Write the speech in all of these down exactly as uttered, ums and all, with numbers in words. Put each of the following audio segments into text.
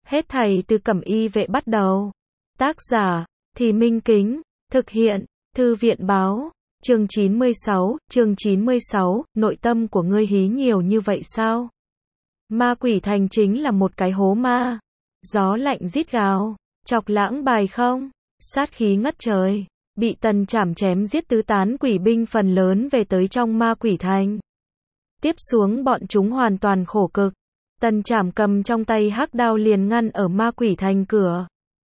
Hết thảy từ Cẩm Y vệ bắt đầu. Tác giả, Thì Minh Kính, thực hiện, Thư viện Báo, chương chín mươi sáu, chương chín mươi sáu, nội tâm của ngươi hí nhiều như vậy sao? Ma Quỷ Thành chính là một cái hố ma. Gió lạnh rít gào, chọc lãng bài không? Sát khí ngất trời, bị Tần Trảm chém giết tứ tán quỷ binh phần lớn về tới trong Ma Quỷ Thành. Tiếp xuống bọn chúng hoàn toàn khổ cực. Tần Trảm cầm trong tay hắc đao liền ngăn ở Ma Quỷ Thành cửa.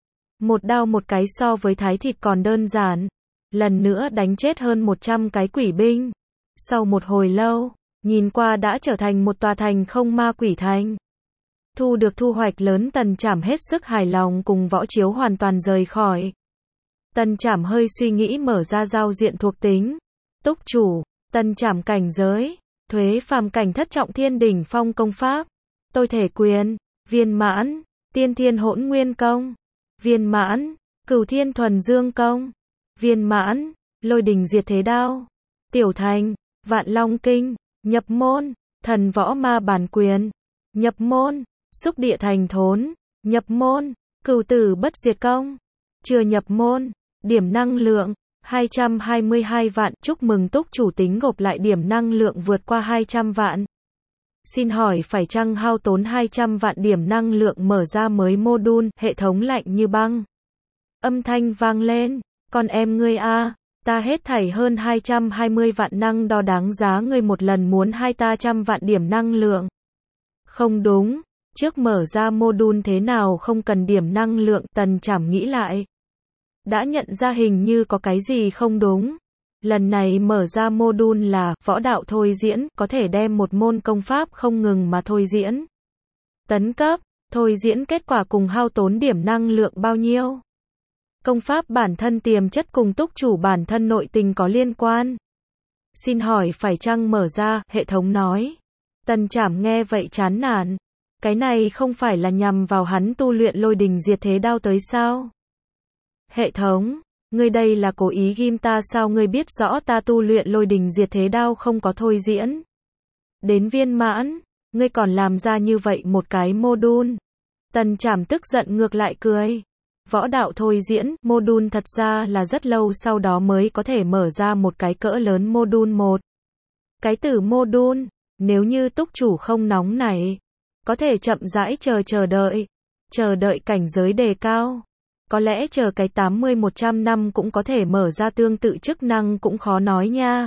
Một đao một cái so với thái thịt còn đơn giản. Lần nữa đánh chết hơn một trăm cái quỷ binh. Sau một hồi lâu, nhìn qua đã trở thành một tòa thành không Ma Quỷ Thành. Thu được thu hoạch lớn, Tần Trảm hết sức hài lòng, cùng Võ Chiếu hoàn toàn rời khỏi. Tần Trảm hơi suy nghĩ mở ra giao diện thuộc tính. Túc chủ, Tần Trảm cảnh giới, thuế phàm cảnh thất trọng thiên đỉnh phong công pháp, tôi thể quyền, viên mãn, tiên thiên hỗn nguyên công, viên mãn, cửu thiên thuần dương công, viên mãn, lôi đình diệt thế đao, tiểu thành, vạn long kinh, nhập môn, thần võ ma bản quyền, nhập môn, xúc địa thành thốn, nhập môn, cửu tử bất diệt công, chưa nhập môn, điểm năng lượng, hai trăm hai mươi hai vạn, chúc mừng túc chủ tính gộp lại điểm năng lượng vượt qua hai trăm vạn. Xin hỏi phải chăng hao tốn hai trăm vạn điểm năng lượng mở ra mới module, hệ thống lạnh như băng. Âm thanh vang lên, con em ngươi a, ta hết thảy hơn hai trăm hai mươi vạn năng đo đáng giá ngươi một lần muốn hai ta trăm vạn điểm năng lượng. Không đúng, trước mở ra module thế nào không cần điểm năng lượng, Tần Trảm nghĩ lại. Đã nhận ra hình như có cái gì không đúng. Lần này mở ra module là võ đạo thôi diễn, có thể đem một môn công pháp không ngừng mà thôi diễn. Tấn cấp, thôi diễn kết quả cùng hao tốn điểm năng lượng bao nhiêu? Công pháp bản thân tiềm chất cùng túc chủ bản thân nội tình có liên quan. Xin hỏi phải chăng mở ra, hệ thống nói. Tần Trảm nghe vậy chán nản. Cái này không phải là nhằm vào hắn tu luyện lôi đình diệt thế đao tới sao? Hệ thống, ngươi đây là cố ý ghim ta sao? Ngươi biết rõ ta tu luyện lôi đình diệt thế đao không có thôi diễn đến viên mãn, ngươi còn làm ra như vậy một cái module. Tần Trảm tức giận ngược lại cười. Võ đạo thôi diễn, module thật ra là rất lâu sau đó mới có thể mở ra một cái cỡ lớn module một. Cái từ module, nếu như túc chủ không nóng nảy, có thể chậm rãi chờ chờ đợi, chờ đợi cảnh giới đề cao. Có lẽ chờ cái tám mươi một trăm năm cũng có thể mở ra tương tự chức năng, cũng khó nói nha.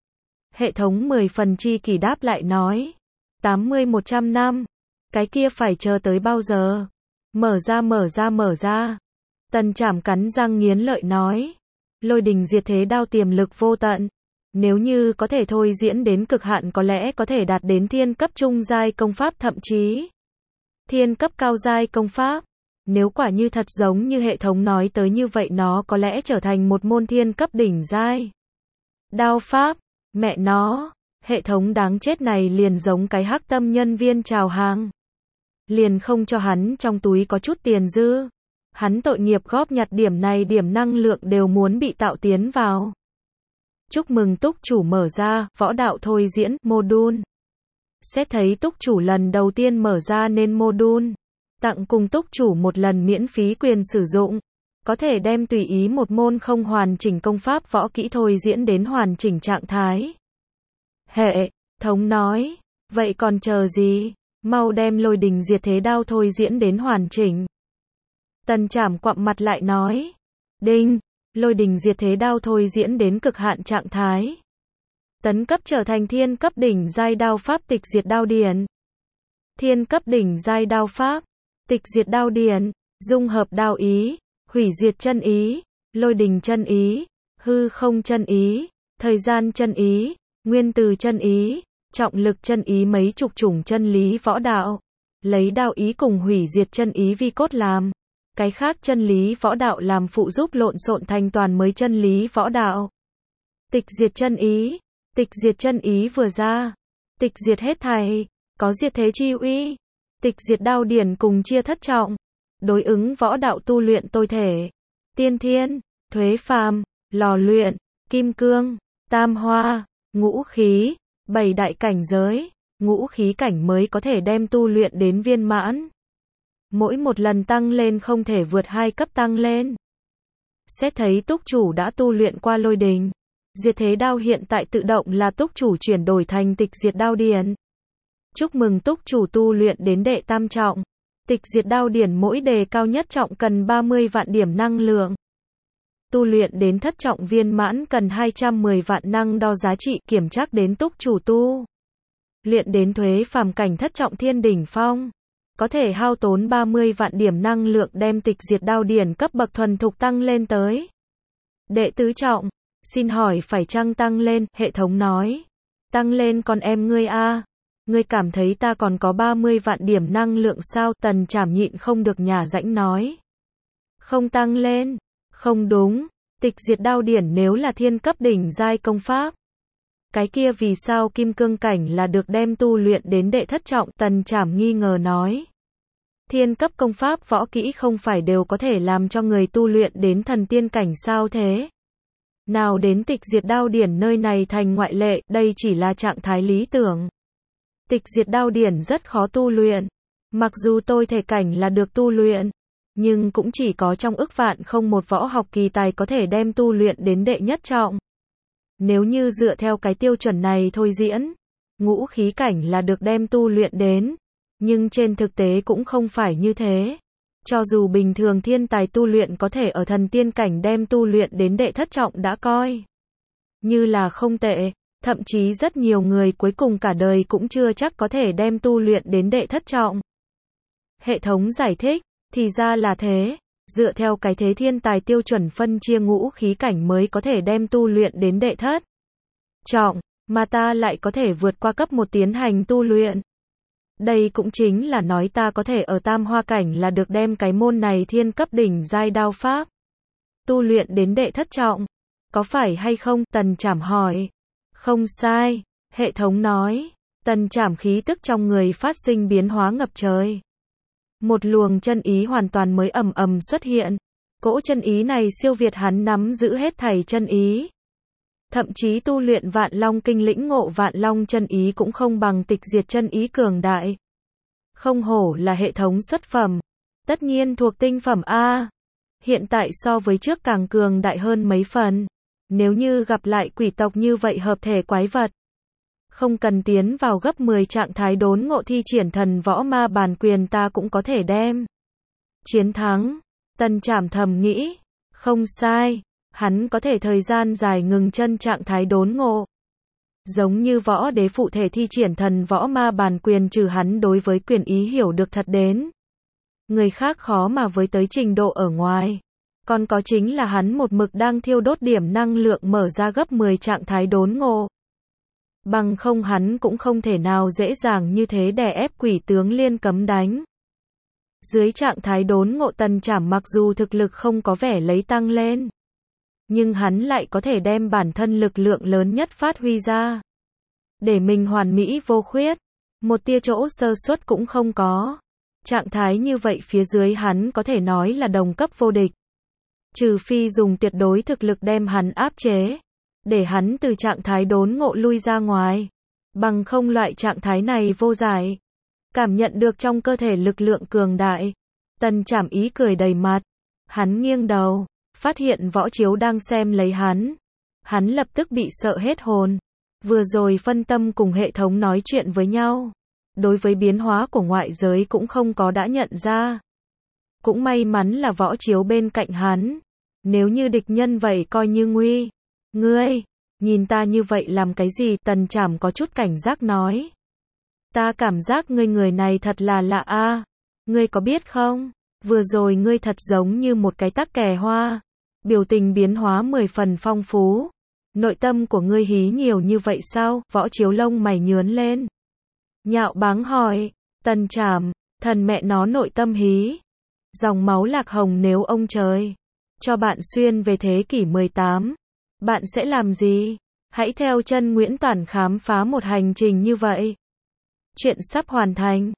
Hệ thống mười phần chi kỷ đáp lại nói. tám mươi một trăm năm. Cái kia phải chờ tới bao giờ? Mở ra mở ra mở ra. Tần Trảm cắn răng nghiến lợi nói. Lôi đình diệt thế đao tiềm lực vô tận. Nếu như có thể thôi diễn đến cực hạn có lẽ có thể đạt đến thiên cấp trung giai công pháp, thậm chí thiên cấp cao giai công pháp. Nếu quả như thật giống như hệ thống nói tới như vậy, nó có lẽ trở thành một môn thiên cấp đỉnh giai đao pháp. Mẹ nó, hệ thống đáng chết này liền giống cái hắc tâm nhân viên chào hàng. Liền không cho hắn trong túi có chút tiền dư. Hắn tội nghiệp góp nhặt điểm này điểm năng lượng đều muốn bị tạo tiến vào. Chúc mừng túc chủ mở ra võ đạo thôi diễn module. Xét thấy túc chủ lần đầu tiên mở ra nên module tặng cùng túc chủ một lần miễn phí quyền sử dụng. Có thể đem tùy ý một môn không hoàn chỉnh công pháp võ kỹ thôi diễn đến hoàn chỉnh trạng thái. Hệ thống nói, vậy còn chờ gì? Mau đem lôi đình diệt thế đao thôi diễn đến hoàn chỉnh. Tần Trảm quặm mặt lại nói. Đinh, lôi đình diệt thế đao thôi diễn đến cực hạn trạng thái. Tấn cấp trở thành thiên cấp đỉnh giai đao pháp tịch diệt đao điển. Thiên cấp đỉnh giai đao pháp, tịch diệt đao điển, dung hợp đao ý, hủy diệt chân ý, lôi đình chân ý, hư không chân ý, thời gian chân ý, nguyên từ chân ý, trọng lực chân ý, mấy chục chủng chân lý võ đạo. Lấy đao ý cùng hủy diệt chân ý vi cốt làm. Cái khác chân lý võ đạo làm phụ giúp lộn xộn thành toàn mới chân lý võ đạo. Tịch diệt chân ý. Tịch diệt chân ý vừa ra. Tịch diệt hết thảy. Có diệt thế chi uy. Tịch diệt đao điển cùng chia thất trọng. Đối ứng võ đạo tu luyện tôi thể. Tiên thiên, thuế phàm, lò luyện, kim cương, tam hoa, ngũ khí, bảy đại cảnh giới. Ngũ khí cảnh mới có thể đem tu luyện đến viên mãn. Mỗi một lần tăng lên không thể vượt hai cấp tăng lên. Xét thấy túc chủ đã tu luyện qua lôi đình. Diệt thế đao hiện tại tự động là túc chủ chuyển đổi thành tịch diệt đao điển. Chúc mừng túc chủ tu luyện đến đệ tam trọng. Tịch diệt đao điển mỗi đề cao nhất trọng cần ba mươi vạn điểm năng lượng. Tu luyện đến thất trọng viên mãn cần hai trăm mười vạn năng đo giá trị kiểm trắc đến túc chủ tu. Luyện đến thuế phàm cảnh thất trọng thiên đỉnh phong. Có thể hao tốn ba mươi vạn điểm năng lượng đem tịch diệt đao điển cấp bậc thuần thục tăng lên tới đệ tứ trọng. Xin hỏi phải chăng tăng lên, hệ thống nói. Tăng lên con em ngươi a. Ngươi cảm thấy ta còn có ba mươi vạn điểm năng lượng sao? Tần Trảm nhịn không được nhả rãnh nói. Không tăng lên. Không đúng. Tịch diệt đao điển nếu là thiên cấp đỉnh giai công pháp. Cái kia vì sao kim cương cảnh là được đem tu luyện đến đệ thất trọng? Tần Trảm nghi ngờ nói. Thiên cấp công pháp võ kỹ không phải đều có thể làm cho người tu luyện đến thần tiên cảnh sao thế? Nào đến tịch diệt đao điển nơi này thành ngoại lệ, đây chỉ là trạng thái lý tưởng. Tịch diệt đao điển rất khó tu luyện. Mặc dù tôi thể cảnh là được tu luyện, nhưng cũng chỉ có trong ức vạn không một võ học kỳ tài có thể đem tu luyện đến đệ nhất trọng. Nếu như dựa theo cái tiêu chuẩn này thôi diễn, ngũ khí cảnh là được đem tu luyện đến, nhưng trên thực tế cũng không phải như thế. Cho dù bình thường thiên tài tu luyện có thể ở thần tiên cảnh đem tu luyện đến đệ thất trọng đã coi như là không tệ, thậm chí rất nhiều người cuối cùng cả đời cũng chưa chắc có thể đem tu luyện đến đệ thất trọng. Hệ thống giải thích, thì ra là thế, dựa theo cái thế thiên tài tiêu chuẩn phân chia ngũ khí cảnh mới có thể đem tu luyện đến đệ thất trọng, mà ta lại có thể vượt qua cấp một tiến hành tu luyện. Đây cũng chính là nói ta có thể ở tam hoa cảnh là được đem cái môn này thiên cấp đỉnh giai đao pháp tu luyện đến đệ thất trọng. Có phải hay không? Tần Trảm hỏi. Không sai, hệ thống nói. Tần Trảm khí tức trong người phát sinh biến hóa ngập trời. Một luồng chân ý hoàn toàn mới ầm ầm xuất hiện. Cỗ chân ý này siêu việt hắn nắm giữ hết thảy chân ý. Thậm chí tu luyện Vạn Long Kinh lĩnh ngộ Vạn Long chân ý cũng không bằng tịch diệt chân ý cường đại. Không hổ là hệ thống xuất phẩm. Tất nhiên thuộc tinh phẩm A. Hiện tại so với trước càng cường đại hơn mấy phần. Nếu như gặp lại quỷ tộc như vậy hợp thể quái vật, không cần tiến vào gấp mười trạng thái đốn ngộ thi triển thần võ ma bản quyền ta cũng có thể đem chiến thắng. Tần Trảm thầm nghĩ. Không sai. Hắn có thể thời gian dài ngừng chân trạng thái đốn ngộ. Giống như võ đế phụ thể thi triển thần võ ma bản quyền trừ hắn đối với quyền ý hiểu được thật đến. Người khác khó mà với tới trình độ ở ngoài. Còn có chính là hắn một mực đang thiêu đốt điểm năng lượng mở ra gấp mười trạng thái đốn ngộ. Bằng không hắn cũng không thể nào dễ dàng như thế đè ép quỷ tướng liên cấm đánh. Dưới trạng thái đốn ngộ Tần Trảm mặc dù thực lực không có vẻ lấy tăng lên, nhưng hắn lại có thể đem bản thân lực lượng lớn nhất phát huy ra. Để mình hoàn mỹ vô khuyết. Một tia chỗ sơ suất cũng không có. Trạng thái như vậy phía dưới hắn có thể nói là đồng cấp vô địch. Trừ phi dùng tuyệt đối thực lực đem hắn áp chế. Để hắn từ trạng thái đốn ngộ lui ra ngoài. Bằng không loại trạng thái này vô giải. Cảm nhận được trong cơ thể lực lượng cường đại. Tần Trảm ý cười đầy mặt. Hắn nghiêng đầu. Phát hiện võ chiếu đang xem lấy hắn. Hắn lập tức bị sợ hết hồn. Vừa rồi phân tâm cùng hệ thống nói chuyện với nhau. Đối với biến hóa của ngoại giới cũng không có đã nhận ra. Cũng may mắn là võ chiếu bên cạnh hắn. Nếu như địch nhân vậy coi như nguy. Ngươi, nhìn ta như vậy làm cái gì? Tần Trảm có chút cảnh giác nói. Ta cảm giác ngươi người này thật là lạ a. Ngươi có biết không? Vừa rồi ngươi thật giống như một cái tắc kè hoa. Biểu tình biến hóa mười phần phong phú. Nội tâm của ngươi hí nhiều như vậy sao? Võ chiếu lông mày nhướn lên. Nhạo báng hỏi. Tần Trảm, thần mẹ nó nội tâm hí. Dòng máu lạc hồng nếu ông trời cho bạn xuyên về thế kỷ mười tám, bạn sẽ làm gì? Hãy theo chân Nguyễn Toản khám phá một hành trình như vậy. Chuyện sắp hoàn thành.